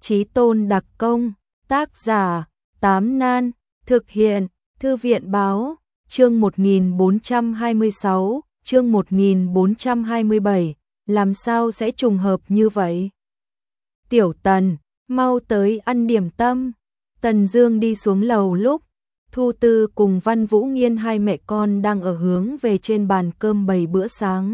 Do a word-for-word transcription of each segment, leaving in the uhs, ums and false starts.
Chí Tôn đặc công, tác giả, Tám Nan, thực hiện, Thư viện báo, chương một nghìn bốn trăm hai mươi sáu, chương một nghìn bốn trăm hai mươi bảy, làm sao sẽ trùng hợp như vậy? Tiểu Tần, mau tới ăn điểm tâm. Tần Dương đi xuống lầu lúc Thu Tư cùng Văn Vũ Nghiên hai mẹ con đang ở hướng về trên bàn cơm bày bữa sáng.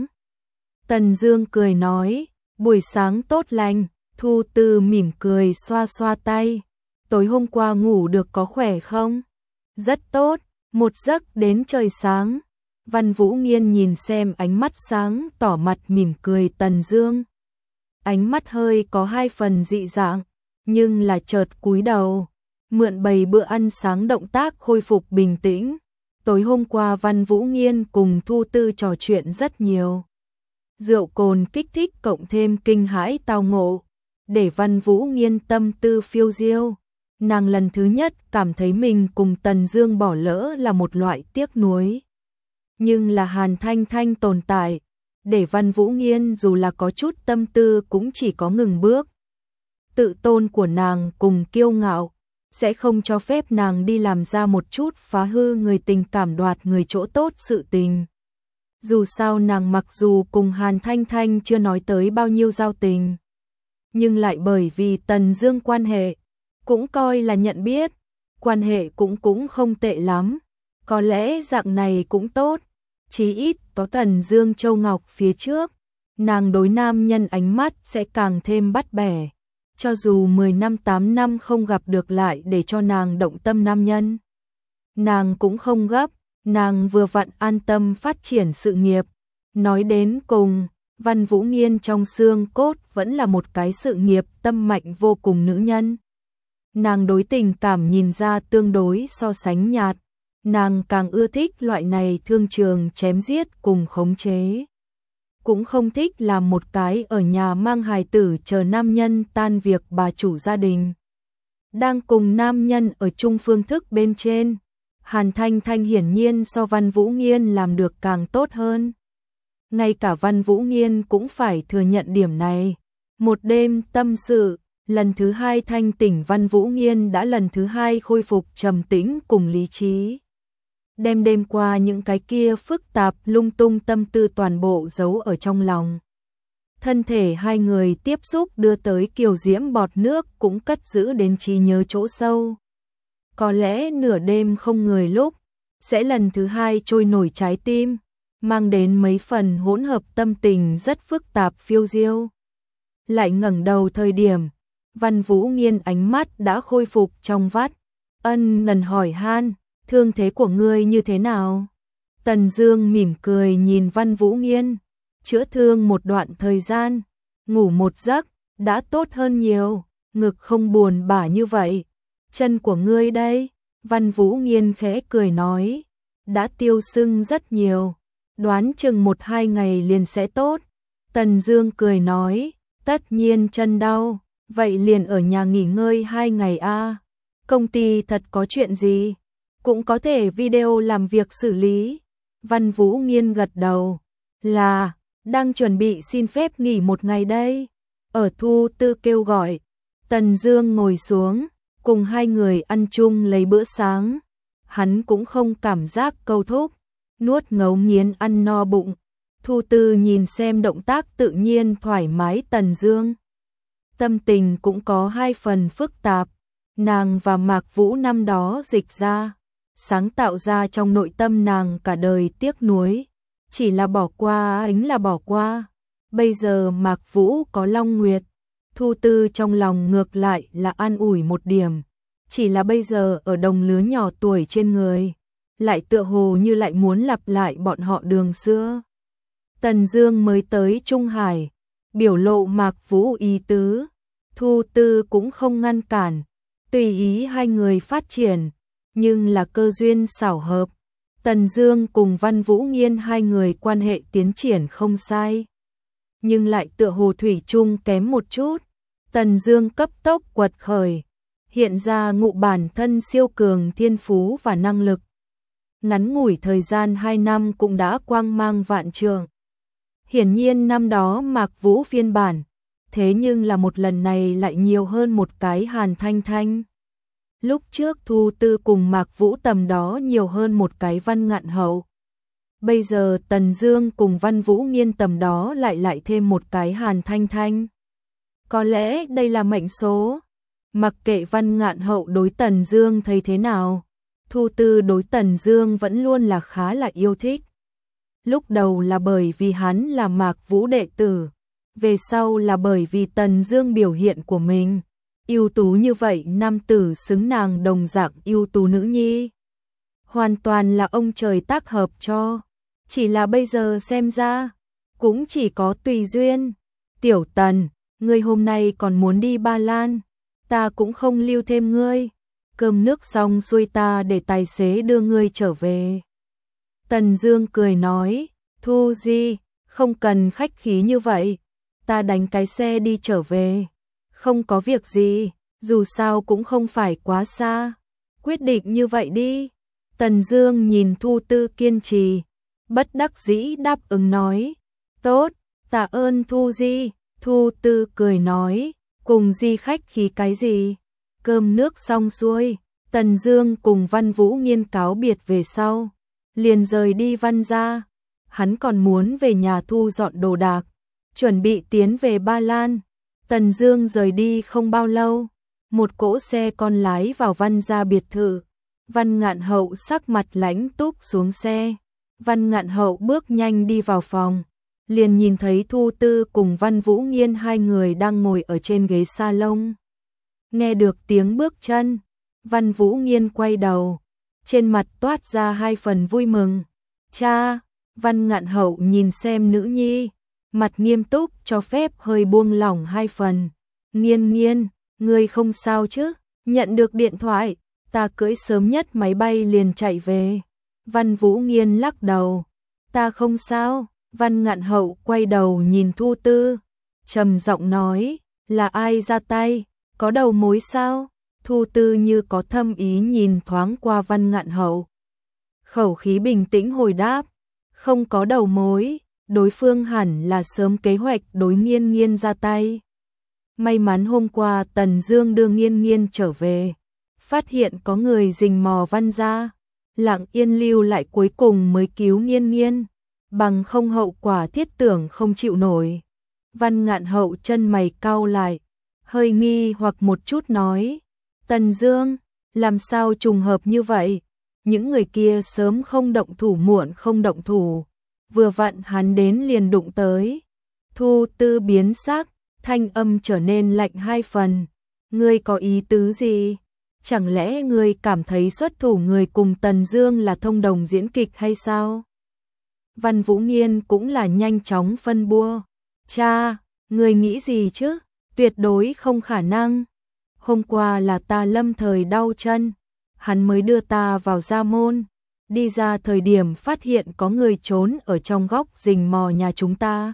Tần Dương cười nói, buổi sáng tốt lành. Thu Tư mỉm cười xoa xoa tay, tối hôm qua ngủ được có khỏe không? Rất tốt, một giấc đến trời sáng. Văn Vũ Nghiên nhìn xem ánh mắt sáng tỏ mặt mỉm cười Tần Dương. Ánh mắt hơi có hai phần dị dạng, nhưng là chợt cúi đầu, mượn bày bữa ăn sáng động tác khôi phục bình tĩnh. Tối hôm qua Văn Vũ Nghiên cùng Thu Tư trò chuyện rất nhiều. Rượu cồn kích thích cộng thêm kinh hãi tao ngộ, để Văn Vũ Nghiên tâm tư phiêu diêu. Nàng lần thứ nhất cảm thấy mình cùng Tần Dương bỏ lỡ là một loại tiếc nuối. Nhưng là Hàn Thanh Thanh tồn tại, để Văn Vũ Nghiên dù là có chút tâm tư cũng chỉ có ngừng bước. Tự tôn của nàng cùng kiêu ngạo sẽ không cho phép nàng đi làm ra một chút phá hư người tình cảm đoạt người chỗ tốt sự tình. Dù sao nàng mặc dù cùng Hàn Thanh Thanh chưa nói tới bao nhiêu giao tình, nhưng lại bởi vì Tần Dương quan hệ, cũng coi là nhận biết, quan hệ cũng cũng không tệ lắm, có lẽ dạng này cũng tốt, chí ít có Tần Dương châu ngọc phía trước, nàng đối nam nhân ánh mắt sẽ càng thêm bắt bẻ, cho dù mười năm tám năm không gặp được lại để cho nàng động tâm nam nhân. Nàng cũng không gấp, nàng vừa vặn an tâm phát triển sự nghiệp, nói đến cùng Văn Vũ Nghiên trong xương cốt vẫn là một cái sự nghiệp tâm mạnh vô cùng nữ nhân. Nàng đối tình cảm nhìn ra tương đối so sánh nhạt, nàng càng ưa thích loại này thương trường chém giết cùng khống chế. Cũng không thích làm một cái ở nhà mang hài tử chờ nam nhân tan việc bà chủ gia đình. Đang cùng nam nhân ở chung phương thức bên trên, Hàn Thanh Thanh hiển nhiên so Văn Vũ Nghiên làm được càng tốt hơn. Ngay cả Văn Vũ Nghiên cũng phải thừa nhận điểm này. Một đêm tâm sự, lần thứ hai thanh tỉnh Văn Vũ Nghiên đã lần thứ hai khôi phục trầm tĩnh cùng lý trí. Đêm đêm qua những cái kia phức tạp lung tung tâm tư toàn bộ giấu ở trong lòng. Thân thể hai người tiếp xúc đưa tới kiều diễm bọt nước cũng cất giữ đến trí nhớ chỗ sâu. Có lẽ nửa đêm không người lúc, sẽ lần thứ hai trôi nổi trái tim, mang đến mấy phần hỗn hợp tâm tình rất phức tạp phiêu diêu. Lại ngẩng đầu thời điểm, Văn Vũ Nghiên ánh mắt đã khôi phục trong vắt, ân lần hỏi han, thương thế của ngươi như thế nào? Tần Dương mỉm cười nhìn Văn Vũ Nghiên, chữa thương một đoạn thời gian, ngủ một giấc, đã tốt hơn nhiều, ngực không buồn bã như vậy. Chân của ngươi đây? Văn Vũ Nghiên khẽ cười nói, đã tiêu sưng rất nhiều, đoán chừng một hai ngày liền sẽ tốt. Tần Dương cười nói, tất nhiên chân đau, vậy liền ở nhà nghỉ ngơi hai ngày a. Công ty thật có chuyện gì? Cũng có thể video làm việc xử lý. Văn Vũ Nghiên gật đầu, là, đang chuẩn bị xin phép nghỉ một ngày đây. Ở Thu Tư kêu gọi, Tần Dương ngồi xuống, cùng hai người ăn chung lấy bữa sáng. Hắn cũng không cảm giác câu thúc, nuốt ngấu nghiến ăn no bụng. Thu Tư nhìn xem động tác tự nhiên thoải mái Tần Dương, tâm tình cũng có hai phần phức tạp. Nàng và Mạc Vũ năm đó dịch ra, sáng tạo ra trong nội tâm nàng cả đời tiếc nuối, chỉ là bỏ qua ánh là bỏ qua. Bây giờ Mạc Vũ có Long Nguyệt, Thu Tư trong lòng ngược lại là an ủi một điểm, chỉ là bây giờ ở đồng lứa nhỏ tuổi trên người, lại tựa hồ như lại muốn lặp lại bọn họ đường xưa. Tần Dương mới tới Trung Hải, biểu lộ Mạc Vũ ý tứ, Thu Tư cũng không ngăn cản, tùy ý hai người phát triển, nhưng là cơ duyên xảo hợp. Tần Dương cùng Văn Vũ Nghiên hai người quan hệ tiến triển không sai, nhưng lại tựa hồ thủy chung kém một chút. Tần Dương cấp tốc quật khởi, hiện ra ngụ bản thân siêu cường thiên phú và năng lực. Ngắn ngủi thời gian hai năm cũng đã quang mang vạn trượng. Hiển nhiên năm đó Mạc Vũ phiên bản, thế nhưng là một lần này lại nhiều hơn một cái Hàn Thanh Thanh. Lúc trước Thu Tư cùng Mạc Vũ Tầm đó nhiều hơn một cái Văn Ngạn Hậu. Bây giờ Tần Dương cùng Văn Vũ Nghiên tầm đó lại lại thêm một cái Hàn Thanh Thanh. Có lẽ đây là mệnh số. Mặc kệ Văn Ngạn Hậu đối Tần Dương thấy thế nào, Thu Tư đối Tần Dương vẫn luôn là khá là yêu thích. Lúc đầu là bởi vì hắn là Mạc Vũ đệ tử, về sau là bởi vì Tần Dương biểu hiện của mình, ưu tú như vậy nam tử xứng nàng đồng dạng ưu tú nữ nhi. Hoàn toàn là ông trời tác hợp cho, chỉ là bây giờ xem ra, cũng chỉ có tùy duyên. Tiểu Tần, ngươi hôm nay còn muốn đi Ba Lan, ta cũng không lưu thêm ngươi, cơm nước xong xuôi ta để tài xế đưa ngươi trở về. Tần Dương cười nói, Thu Di, không cần khách khí như vậy, ta đánh cái xe đi trở về, không có việc gì, dù sao cũng không phải quá xa, quyết định như vậy đi. Tần Dương nhìn Thu Tư kiên trì, bất đắc dĩ đáp ứng nói, tốt, tạ ơn Thu Di. Thu Tư cười nói, cùng Di khách khí cái gì, cơm nước xong xuôi, Tần Dương cùng Văn Vũ Nghiên cáo biệt về sau, liền rời đi Văn gia. Hắn còn muốn về nhà thu dọn đồ đạc, chuẩn bị tiến về Ba Lan. Tần Dương rời đi không bao lâu, một cỗ xe con lái vào Văn gia biệt thự. Văn Ngạn Hậu sắc mặt lãnh túc xuống xe. Văn Ngạn Hậu bước nhanh đi vào phòng, liền nhìn thấy Thu Tư cùng Văn Vũ Nghiên hai người đang ngồi ở trên ghế salon. Nghe được tiếng bước chân, Văn Vũ Nghiên quay đầu, trên mặt toát ra hai phần vui mừng. Cha, Văn Ngạn Hậu nhìn xem nữ nhi, mặt nghiêm túc cho phép hơi buông lỏng hai phần. Nghiên Nghiên, ngươi không sao chứ? Nhận được điện thoại, ta cưỡi sớm nhất máy bay liền chạy về. Văn Vũ Nghiên lắc đầu, ta không sao. Văn Ngạn Hậu quay đầu nhìn Thu Tư, trầm giọng nói, là ai ra tay, có đầu mối sao? Thu Tư như có thâm ý nhìn thoáng qua Văn Ngạn Hậu, khẩu khí bình tĩnh hồi đáp, không có đầu mối, đối phương hẳn là sớm kế hoạch đối Nghiên Nghiên ra tay. May mắn hôm qua Tần Dương đưa Nghiên Nghiên trở về, phát hiện có người rình mò Văn gia, lặng yên lưu lại cuối cùng mới cứu Nghiên Nghiên, bằng không hậu quả thiết tưởng không chịu nổi. Văn Ngạn Hậu chân mày cau lại, hơi nghi hoặc một chút nói, Tần Dương, làm sao trùng hợp như vậy? Những người kia sớm không động thủ muộn không động thủ, vừa vặn hắn đến liền đụng tới. Thu Tư biến sắc, thanh âm trở nên lạnh hai phần. Ngươi có ý tứ gì? Chẳng lẽ ngươi cảm thấy xuất thủ người cùng Tần Dương là thông đồng diễn kịch hay sao? Văn Vũ Nghiên cũng là nhanh chóng phân bua. Cha, ngươi nghĩ gì chứ? Tuyệt đối không khả năng. Hôm qua là ta lâm thời đau chân, hắn mới đưa ta vào gia môn. Đi ra thời điểm phát hiện có người trốn ở trong góc rình mò nhà chúng ta.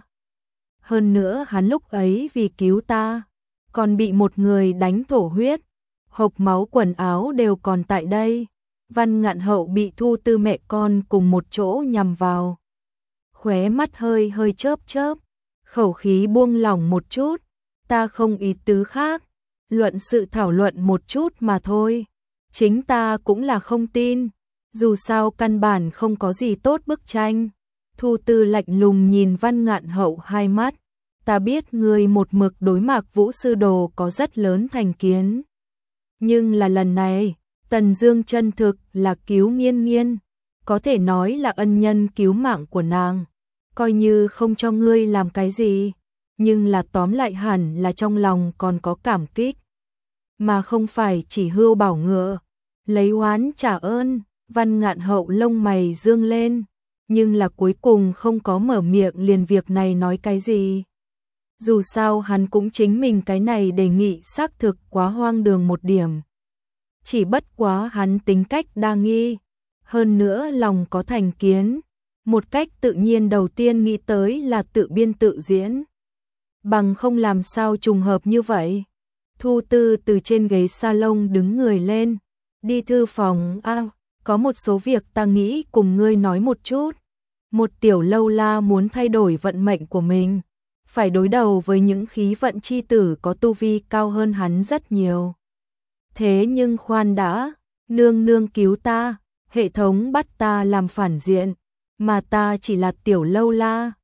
Hơn nữa hắn lúc ấy vì cứu ta, còn bị một người đánh thổ huyết, hộc máu quần áo đều còn tại đây. Văn Ngạn Hậu bị Thu Tư mẹ con cùng một chỗ nhằm vào, khóe mắt hơi hơi chớp chớp, khẩu khí buông lỏng một chút, ta không ý tứ khác, luận sự thảo luận một chút mà thôi. Chính ta cũng là không tin, dù sao căn bản không có gì tốt bức tranh. Thu Tư lạnh lùng nhìn Văn Ngạn Hậu hai mắt, ta biết ngươi một mực đối Mạc Vũ sư đồ có rất lớn thành kiến, nhưng là lần này, Tần Dương chân thực là cứu Nghiên Nghiên, có thể nói là ân nhân cứu mạng của nàng, coi như không cho ngươi làm cái gì, nhưng là tóm lại hẳn là trong lòng còn có cảm kích, mà không phải chỉ hươu bảo ngựa, lấy oán trả ơn. Văn Ngạn Hậu lông mày dương lên, nhưng là cuối cùng không có mở miệng liền việc này nói cái gì. Dù sao hắn cũng chính mình cái này đề nghị xác thực quá hoang đường một điểm. Chỉ bất quá hắn tính cách đa nghi, hơn nữa lòng có thành kiến, một cách tự nhiên đầu tiên nghĩ tới là tự biên tự diễn. Bằng không làm sao trùng hợp như vậy. Thu Tư từ trên ghế salon đứng người lên, đi thư phòng. A, có một số việc ta nghĩ cùng ngươi nói một chút. Một tiểu lâu la muốn thay đổi vận mệnh của mình, phải đối đầu với những khí vận chi tử có tu vi cao hơn hắn rất nhiều. Thế nhưng khoan đã, nương nương cứu ta, hệ thống bắt ta làm phản diện, mà ta chỉ là tiểu lâu la,